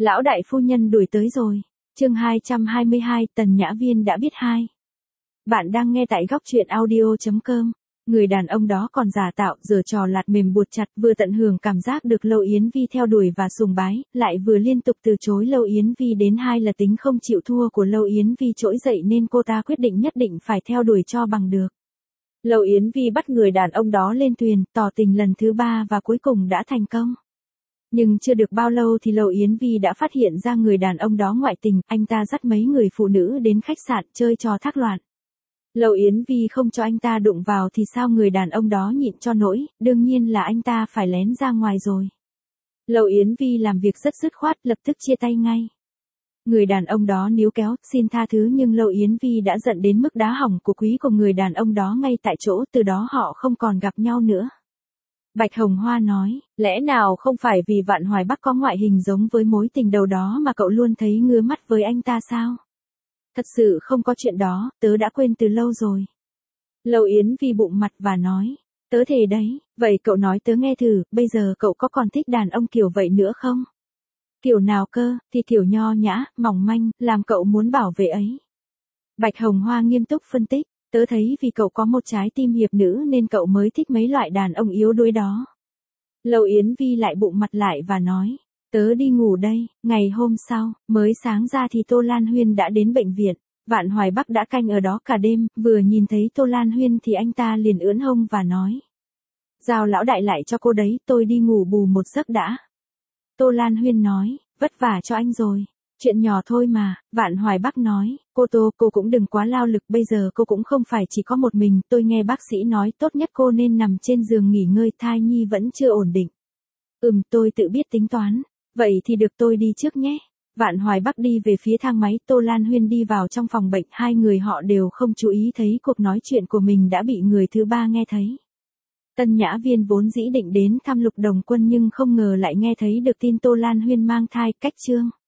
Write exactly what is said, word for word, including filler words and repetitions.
Lão đại phu nhân đuổi tới rồi. Chương hai trăm hai mươi hai, Tần Nhã Viên đã biết hai. Bạn đang nghe tại góc truyện audio chấm com. Người đàn ông đó còn giả tạo, giở trò lạt mềm buộc chặt, vừa tận hưởng cảm giác được Lâu Yến Vi theo đuổi và sùng bái, lại vừa liên tục từ chối Lâu Yến Vi đến hai là tính không chịu thua của Lâu Yến Vi trỗi dậy nên cô ta quyết định nhất định phải theo đuổi cho bằng được. Lâu Yến Vi bắt người đàn ông đó lên thuyền, tỏ tình lần thứ ba và cuối cùng đã thành công. Nhưng chưa được bao lâu thì Lâu Yến Vi đã phát hiện ra người đàn ông đó ngoại tình, anh ta dắt mấy người phụ nữ đến khách sạn chơi trò thác loạn. Lâu Yến Vi không cho anh ta đụng vào thì sao người đàn ông đó nhịn cho nổi, đương nhiên là anh ta phải lén ra ngoài rồi. Lâu Yến Vi làm việc rất dứt khoát, lập tức chia tay ngay. Người đàn ông đó níu kéo, xin tha thứ nhưng Lâu Yến Vi đã giận đến mức đá hỏng của quý của người đàn ông đó ngay tại chỗ, từ đó họ không còn gặp nhau nữa. Bạch Hồng Hoa nói, lẽ nào không phải vì Vạn Hoài Bắc có ngoại hình giống với mối tình đầu đó mà cậu luôn thấy ngứa mắt với anh ta sao? Thật sự không có chuyện đó, tớ đã quên từ lâu rồi. Lâu Yến Vi bụng mặt và nói, tớ thề đấy, vậy cậu nói tớ nghe thử, bây giờ cậu có còn thích đàn ông kiểu vậy nữa không? Kiểu nào cơ, thì kiểu nho nhã, mỏng manh, làm cậu muốn bảo vệ ấy. Bạch Hồng Hoa nghiêm túc phân tích, tớ thấy vì cậu có một trái tim hiệp nữ nên cậu mới thích mấy loại đàn ông yếu đuối đó. Lâu Yến Vi lại bụng mặt lại và nói, tớ đi ngủ đây. Ngày hôm sau, mới sáng ra thì Tô Lan Huyên đã đến bệnh viện. Vạn Hoài Bắc đã canh ở đó cả đêm, vừa nhìn thấy Tô Lan Huyên thì anh ta liền ưỡn hông và nói, giao lão đại lại cho cô đấy, tôi đi ngủ bù một giấc đã. Tô Lan Huyên nói, vất vả cho anh rồi. Chuyện nhỏ thôi mà. Vạn Hoài Bắc nói, cô Tô, cô cũng đừng quá lao lực, bây giờ cô cũng không phải chỉ có một mình, tôi nghe bác sĩ nói tốt nhất cô nên nằm trên giường nghỉ ngơi, thai nhi vẫn chưa ổn định. Ừm, tôi tự biết tính toán. Vậy thì được, tôi đi trước nhé. Vạn Hoài Bắc đi về phía thang máy, Tô Lan Huyên đi vào trong phòng bệnh, hai người họ đều không chú ý thấy cuộc nói chuyện của mình đã bị người thứ ba nghe thấy. Tần Nhã Viên vốn dĩ định đến thăm Lục Đồng Quân nhưng không ngờ lại nghe thấy được tin Tô Lan Huyên mang thai, cách chương.